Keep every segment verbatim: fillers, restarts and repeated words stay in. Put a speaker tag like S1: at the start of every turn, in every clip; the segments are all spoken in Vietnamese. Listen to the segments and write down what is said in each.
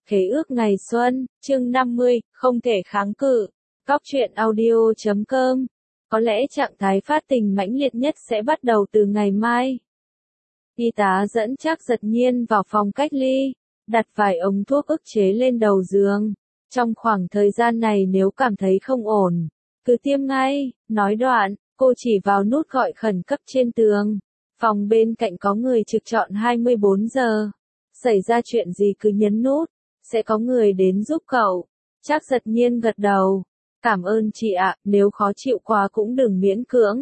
S1: Khế ước ngày xuân, chương năm mươi, không thể kháng cự. Cóc truyện audio chấm com. Có lẽ trạng thái phát tình mãnh liệt nhất sẽ bắt đầu từ ngày mai. Y tá dẫn Trác Giật Nhiên vào phòng cách ly, đặt vài ống thuốc ức chế lên đầu giường. Trong khoảng thời gian này nếu cảm thấy không ổn, cứ tiêm ngay, nói đoạn, cô chỉ vào nút gọi khẩn cấp trên tường. Phòng bên cạnh có người trực chọn hai mươi bốn giờ. Xảy ra chuyện gì cứ nhấn nút, sẽ có người đến giúp cậu. Trác Giật Nhiên gật đầu. Cảm ơn chị ạ, nếu khó chịu quá cũng đừng miễn cưỡng.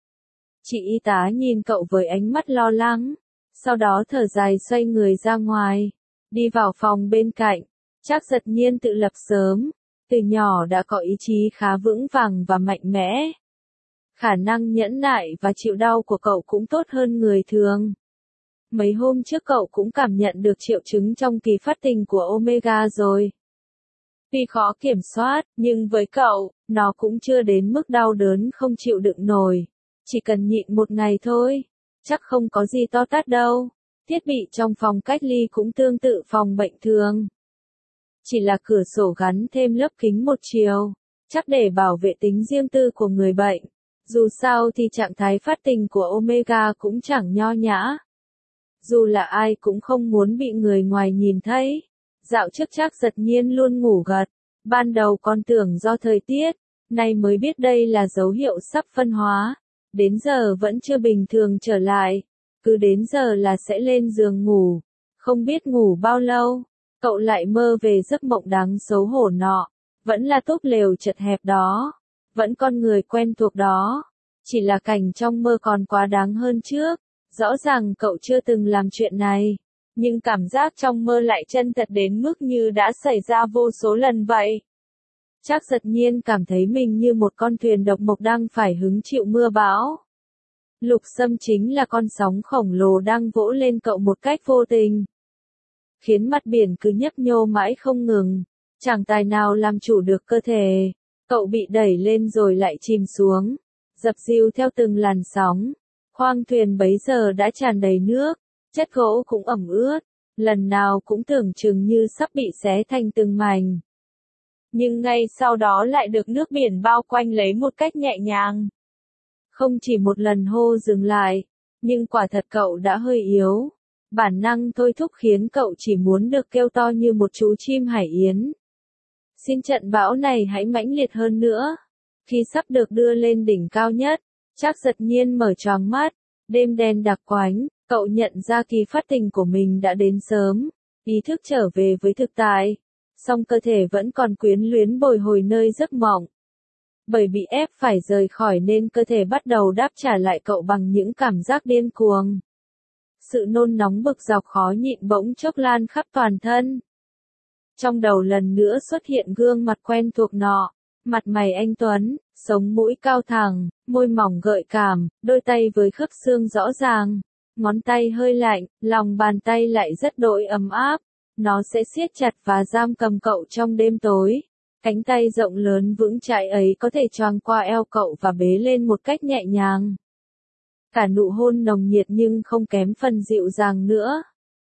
S1: Chị y tá nhìn cậu với ánh mắt lo lắng, sau đó thở dài xoay người ra ngoài, đi vào phòng bên cạnh. Trác Giật Nhiên tự lập sớm, từ nhỏ đã có ý chí khá vững vàng và mạnh mẽ. Khả năng nhẫn nại và chịu đau của cậu cũng tốt hơn người thường. Mấy hôm trước cậu cũng cảm nhận được triệu chứng trong kỳ phát tình của Omega rồi. Tuy khó kiểm soát, nhưng với cậu, nó cũng chưa đến mức đau đớn không chịu đựng nổi. Chỉ cần nhịn một ngày thôi, chắc không có gì to tát đâu. Thiết bị trong phòng cách ly cũng tương tự phòng bệnh thường. Chỉ là cửa sổ gắn thêm lớp kính một chiều, chắc để bảo vệ tính riêng tư của người bệnh. Dù sao thì trạng thái phát tình của Omega cũng chẳng nho nhã. Dù là ai cũng không muốn bị người ngoài nhìn thấy. Dạo trước Trác Giật Nhiên luôn ngủ gật. Ban đầu con tưởng do thời tiết, nay mới biết đây là dấu hiệu sắp phân hóa. Đến giờ vẫn chưa bình thường trở lại. Cứ đến giờ là sẽ lên giường ngủ. Không biết ngủ bao lâu, cậu lại mơ về giấc mộng đáng xấu hổ nọ. Vẫn là túp lều chật hẹp đó. Vẫn con người quen thuộc đó. Chỉ là cảnh trong mơ còn quá đáng hơn trước. Rõ ràng cậu chưa từng làm chuyện này, nhưng cảm giác trong mơ lại chân thật đến mức như đã xảy ra vô số lần vậy. Trác Giật Nhiên cảm thấy mình như một con thuyền độc mộc đang phải hứng chịu mưa bão. Lục Sâm chính là con sóng khổng lồ đang vỗ lên cậu một cách vô tình, khiến mặt biển cứ nhấp nhô mãi không ngừng, chẳng tài nào làm chủ được cơ thể. Cậu bị đẩy lên rồi lại chìm xuống, dập dìu theo từng làn sóng. Khoang thuyền bấy giờ đã tràn đầy nước, chất gỗ cũng ẩm ướt, lần nào cũng tưởng chừng như sắp bị xé thành từng mảnh. Nhưng ngay sau đó lại được nước biển bao quanh lấy một cách nhẹ nhàng. Không chỉ một lần hô dừng lại, nhưng quả thật cậu đã hơi yếu. Bản năng thôi thúc khiến cậu chỉ muốn được kêu to như một chú chim hải yến. Xin trận bão này hãy mãnh liệt hơn nữa. Khi sắp được đưa lên đỉnh cao nhất, Trác Giật Nhiên mở choàng mắt, đêm đen đặc quánh, cậu nhận ra kỳ phát tình của mình đã đến sớm, ý thức trở về với thực tại, song cơ thể vẫn còn quyến luyến bồi hồi nơi giấc mộng. Bởi bị ép phải rời khỏi nên cơ thể bắt đầu đáp trả lại cậu bằng những cảm giác điên cuồng. Sự nôn nóng bực dọc khó nhịn bỗng chốc lan khắp toàn thân. Trong đầu lần nữa xuất hiện gương mặt quen thuộc nọ. Mặt mày anh tuấn, sống mũi cao thẳng, môi mỏng gợi cảm, đôi tay với khớp xương rõ ràng, ngón tay hơi lạnh, lòng bàn tay lại rất đỗi ấm áp. Nó sẽ siết chặt và giam cầm cậu trong đêm tối. Cánh tay rộng lớn vững chãi ấy có thể choàng qua eo cậu và bế lên một cách nhẹ nhàng. Cả nụ hôn nồng nhiệt nhưng không kém phần dịu dàng nữa.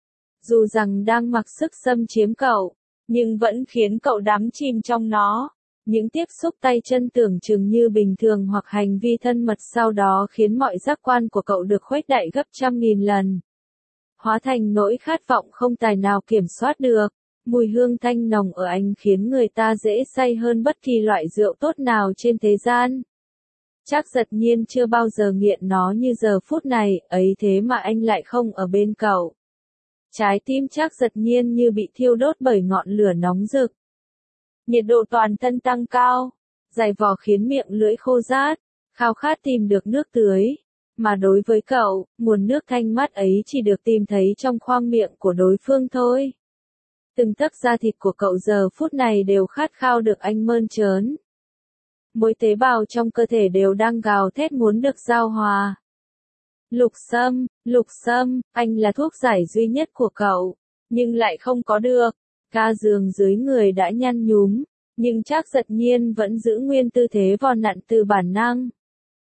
S1: Dù rằng đang mặc sức xâm chiếm cậu, nhưng vẫn khiến cậu đắm chìm trong nó. Những tiếp xúc tay chân tưởng chừng như bình thường hoặc hành vi thân mật sau đó khiến mọi giác quan của cậu được khuếch đại gấp trăm nghìn lần. Hóa thành nỗi khát vọng không tài nào kiểm soát được. Mùi hương thanh nồng ở anh khiến người ta dễ say hơn bất kỳ loại rượu tốt nào trên thế gian. Trác Giật Nhiên chưa bao giờ nghiện nó như giờ phút này, ấy thế mà anh lại không ở bên cậu. Trái tim Trác Giật Nhiên như bị thiêu đốt bởi ngọn lửa nóng rực. Nhiệt độ toàn thân tăng cao, dày vò khiến miệng lưỡi khô rát, khao khát tìm được nước tưới. Mà đối với cậu, nguồn nước thanh mát ấy chỉ được tìm thấy trong khoang miệng của đối phương thôi. Từng tấc da thịt của cậu giờ phút này đều khát khao được anh mơn trớn. Mỗi tế bào trong cơ thể đều đang gào thét muốn được giao hòa. Lục Sâm, Lục Sâm, anh là thuốc giải duy nhất của cậu, nhưng lại không có được. Ca giường dưới người đã nhăn nhúm, nhưng Trác Giật Nhiên vẫn giữ nguyên tư thế vò nặn từ bản năng.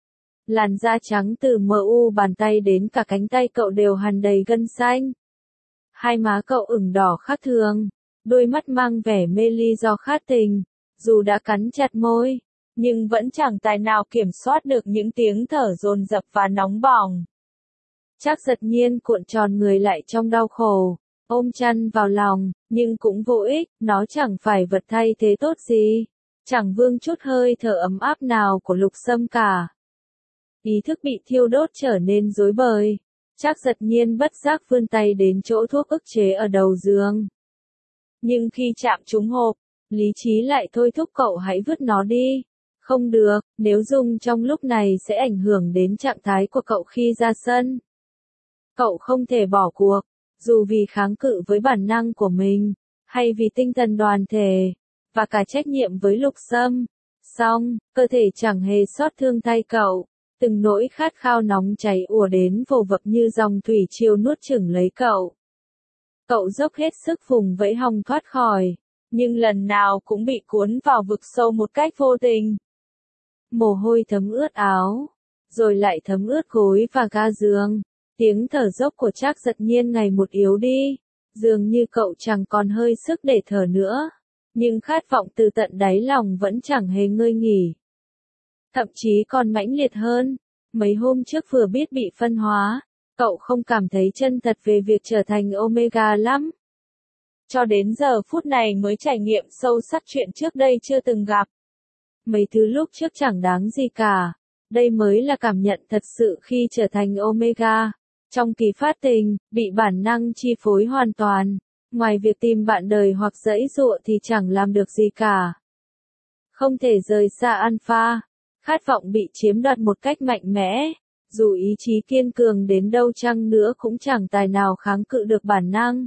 S1: Làn da trắng từ mờ u bàn tay đến cả cánh tay cậu đều hằn đầy gân xanh. Hai má cậu ửng đỏ khác thường, đôi mắt mang vẻ mê ly do khát tình, dù đã cắn chặt môi, nhưng vẫn chẳng tài nào kiểm soát được những tiếng thở dồn dập và nóng bỏng. Trác Giật Nhiên cuộn tròn người lại trong đau khổ, ôm chăn vào lòng, nhưng cũng vô ích, nó chẳng phải vật thay thế tốt gì, chẳng vương chút hơi thở ấm áp nào của Lục Sâm cả. Ý thức bị thiêu đốt trở nên rối bời, Trác Giật Nhiên bất giác vươn tay đến chỗ thuốc ức chế ở đầu giường. Nhưng khi chạm trúng hộp, lý trí lại thôi thúc cậu hãy vứt nó đi. Không được, nếu dùng trong lúc này sẽ ảnh hưởng đến trạng thái của cậu khi ra sân. Cậu không thể bỏ cuộc, dù vì kháng cự với bản năng của mình, hay vì tinh thần đoàn thể, và cả trách nhiệm với Lục Sâm. Song, cơ thể chẳng hề xót thương thay cậu, từng nỗi khát khao nóng cháy ùa đến vồ vập như dòng thủy triều nuốt chửng lấy cậu. Cậu dốc hết sức vùng vẫy hòng thoát khỏi, nhưng lần nào cũng bị cuốn vào vực sâu một cách vô tình. Mồ hôi thấm ướt áo, rồi lại thấm ướt gối và ga giường. Tiếng thở dốc của Trác Giật Nhiên ngày một yếu đi, dường như cậu chẳng còn hơi sức để thở nữa, nhưng khát vọng từ tận đáy lòng vẫn chẳng hề ngơi nghỉ. Thậm chí còn mãnh liệt hơn, mấy hôm trước vừa biết bị phân hóa, cậu không cảm thấy chân thật về việc trở thành Omega lắm. Cho đến giờ phút này mới trải nghiệm sâu sắc chuyện trước đây chưa từng gặp. Mấy thứ lúc trước chẳng đáng gì cả, đây mới là cảm nhận thật sự khi trở thành Omega. Trong kỳ phát tình, bị bản năng chi phối hoàn toàn, ngoài việc tìm bạn đời hoặc giãy giụa thì chẳng làm được gì cả. Không thể rời xa Alpha, khát vọng bị chiếm đoạt một cách mạnh mẽ, dù ý chí kiên cường đến đâu chăng nữa cũng chẳng tài nào kháng cự được bản năng.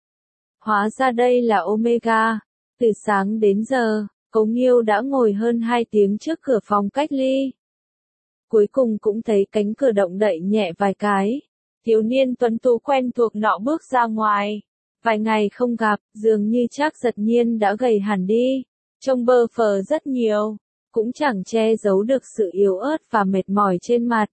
S1: Hóa ra đây là Omega. Từ sáng đến giờ, Cố Nghiêu đã ngồi hơn hai tiếng trước cửa phòng cách ly. Cuối cùng cũng thấy cánh cửa động đậy nhẹ vài cái. Thiếu niên tuấn tú quen thuộc nọ bước ra ngoài. Vài ngày không gặp, dường như Trác Giật Nhiên đã gầy hẳn đi, trông bơ phờ rất nhiều, cũng chẳng che giấu được sự yếu ớt và mệt mỏi trên mặt.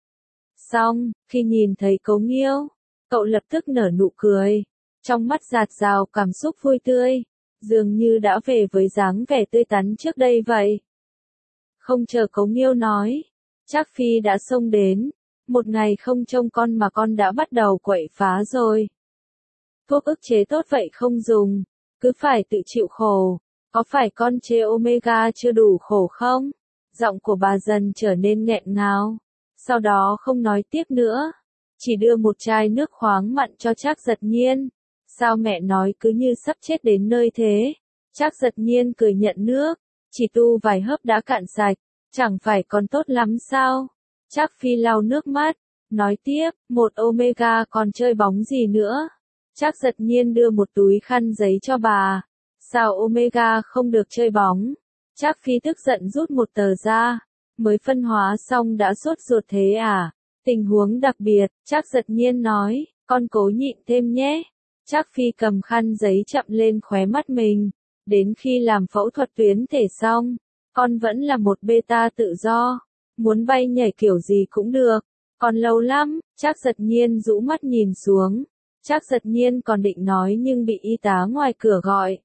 S1: Xong, khi nhìn thấy Cố Nghiêu, cậu lập tức nở nụ cười, trong mắt dạt dào cảm xúc vui tươi, dường như đã về với dáng vẻ tươi tắn trước đây vậy. Không chờ Cố Nghiêu nói, Trác Phi đã xông đến. Một ngày không trông con mà con đã bắt đầu quậy phá rồi. Thuốc ức chế tốt vậy không dùng, cứ phải tự chịu khổ. Có phải con chê Omega chưa đủ khổ không? Giọng của bà dần trở nên nghẹn ngào. Sau đó không nói tiếp nữa, chỉ đưa một chai nước khoáng mặn cho Trác Giật Nhiên. Sao mẹ nói cứ như sắp chết đến nơi thế? Trác Giật Nhiên cười nhận nước, chỉ tu vài hớp đã cạn sạch, chẳng phải còn tốt lắm sao? Trác Phi lau nước mắt, nói tiếp, một Omega còn chơi bóng gì nữa? Trác Giật Nhiên đưa một túi khăn giấy cho bà. Sao Omega không được chơi bóng? Trác Phi tức giận rút một tờ ra. Mới phân hóa xong đã sốt ruột thế à? Tình huống đặc biệt, Trác Giật Nhiên nói, con cố nhịn thêm nhé. Trác Phi cầm khăn giấy chậm lên khóe mắt mình. Đến khi làm phẫu thuật tuyến thể xong, con vẫn là một beta tự do. Muốn bay nhảy kiểu gì cũng được. Còn lâu lắm, Trác Giật Nhiên rũ mắt nhìn xuống. Trác Giật Nhiên còn định nói nhưng bị y tá ngoài cửa gọi.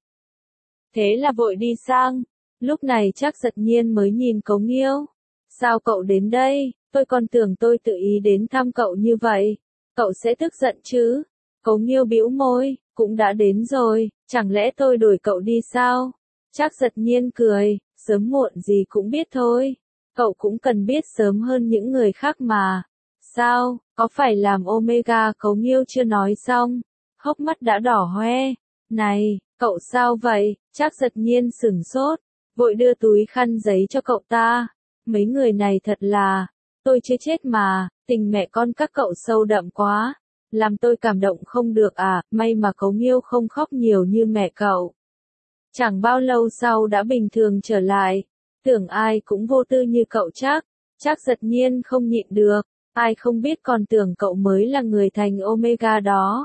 S1: Thế là vội đi sang. Lúc này Trác Giật Nhiên mới nhìn Cố Nghiêu. Sao cậu đến đây? Tôi còn tưởng tôi tự ý đến thăm cậu như vậy. Cậu sẽ tức giận chứ? Cố Nghiêu bĩu môi, cũng đã đến rồi, chẳng lẽ tôi đuổi cậu đi sao? Trác Giật Nhiên cười, sớm muộn gì cũng biết thôi. Cậu cũng cần biết sớm hơn những người khác mà. Sao, có phải làm Omega? Cố Nghiêu chưa nói xong, hốc mắt đã đỏ hoe. Này, cậu sao vậy? Trác Giật Nhiên sửng sốt, vội đưa túi khăn giấy cho cậu ta. Mấy người này thật là, tôi chưa chết mà, tình mẹ con các cậu sâu đậm quá. Làm tôi cảm động không được à, may mà Cố Nghiêu không khóc nhiều như mẹ cậu. Chẳng bao lâu sau đã bình thường trở lại. Tưởng ai cũng vô tư như cậu chắc. Trác Giật Nhiên không nhịn được. Ai không biết còn tưởng cậu mới là người thành Omega đó.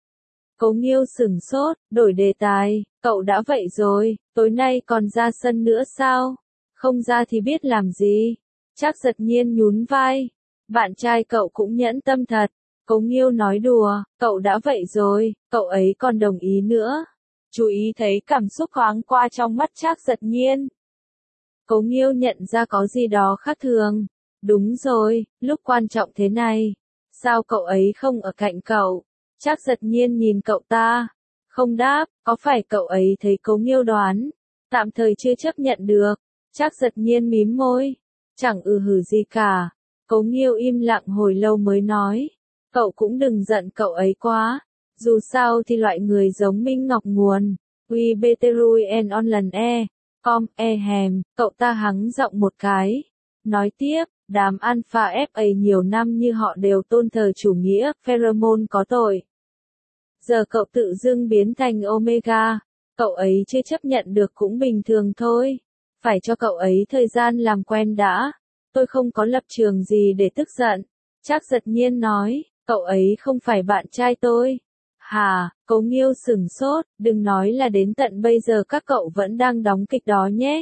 S1: Cố Nghiêu sửng sốt, đổi đề tài. Cậu đã vậy rồi, tối nay còn ra sân nữa sao? Không ra thì biết làm gì? Trác Giật Nhiên nhún vai. Bạn trai cậu cũng nhẫn tâm thật. Cố Nghiêu nói đùa, cậu đã vậy rồi, cậu ấy còn đồng ý nữa. Chú ý thấy cảm xúc thoáng qua trong mắt Trác Giật Nhiên. Cố Nghiêu nhận ra có gì đó khác thường. Đúng rồi, lúc quan trọng thế này. Sao cậu ấy không ở cạnh cậu? Trác Giật Nhiên nhìn cậu ta. Không đáp, có phải cậu ấy thấy Cố Nghiêu đoán? Tạm thời chưa chấp nhận được. Trác Giật Nhiên mím môi. Chẳng ừ hử gì cả. Cố Nghiêu im lặng hồi lâu mới nói. Cậu cũng đừng giận cậu ấy quá. Dù sao thì loại người giống Minh Ngọc Nguồn. Uy Beterui en on lần e. Com, e hèm, cậu ta hắng giọng một cái. Nói tiếp, đám Alpha ép a nhiều năm như họ đều tôn thờ chủ nghĩa, pheromone có tội. Giờ cậu tự dưng biến thành Omega. Cậu ấy chưa chấp nhận được cũng bình thường thôi. Phải cho cậu ấy thời gian làm quen đã. Tôi không có lập trường gì để tức giận. Trác Giật Nhiên nói, cậu ấy không phải bạn trai tôi. Hà, Cố Nghiêu sửng sốt, đừng nói là đến tận bây giờ các cậu vẫn đang đóng kịch đó nhé.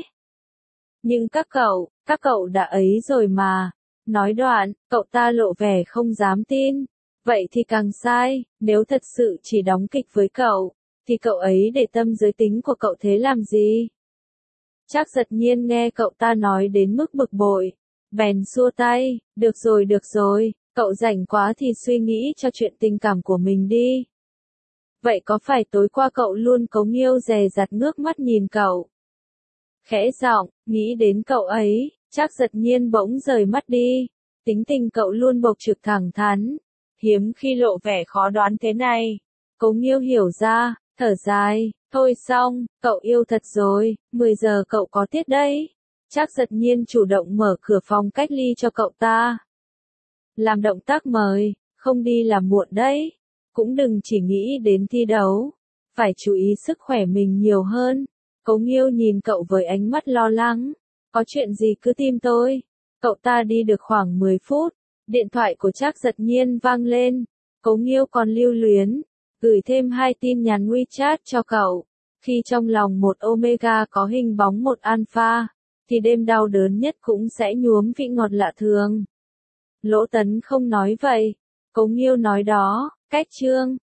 S1: Nhưng các cậu, các cậu đã ấy rồi mà. Nói đoạn, cậu ta lộ vẻ không dám tin. Vậy thì càng sai, nếu thật sự chỉ đóng kịch với cậu, thì cậu ấy để tâm giới tính của cậu thế làm gì? Trác Giật Nhiên nghe cậu ta nói đến mức bực bội. Bèn xua tay, được rồi được rồi, cậu rảnh quá thì suy nghĩ cho chuyện tình cảm của mình đi. Vậy có phải tối qua cậu luôn Cố Nghiêu dè dặt ngước mắt nhìn cậu? Khẽ giọng, nghĩ đến cậu ấy, Trác Giật Nhiên bỗng rời mắt đi. Tính tình cậu luôn bộc trực thẳng thắn, hiếm khi lộ vẻ khó đoán thế này. Cố Nghiêu hiểu ra, thở dài, thôi xong, cậu yêu thật rồi, mười giờ cậu có tiết đấy. Trác Giật Nhiên chủ động mở cửa phòng cách ly cho cậu ta. Làm động tác mời, không đi là muộn đấy. Cũng đừng chỉ nghĩ đến thi đấu. Phải chú ý sức khỏe mình nhiều hơn. Cố Nghiêu nhìn cậu với ánh mắt lo lắng. Có chuyện gì cứ tìm tôi. Cậu ta đi được khoảng mười phút. Điện thoại của Trác Giật Nhiên vang lên. Cố Nghiêu còn lưu luyến. Gửi thêm hai tin nhắn WeChat cho cậu. Khi trong lòng một Omega có hình bóng một Alpha, thì đêm đau đớn nhất cũng sẽ nhuốm vị ngọt lạ thường. Lỗ Tấn không nói vậy. Cố Nghiêu nói đó, cách chương.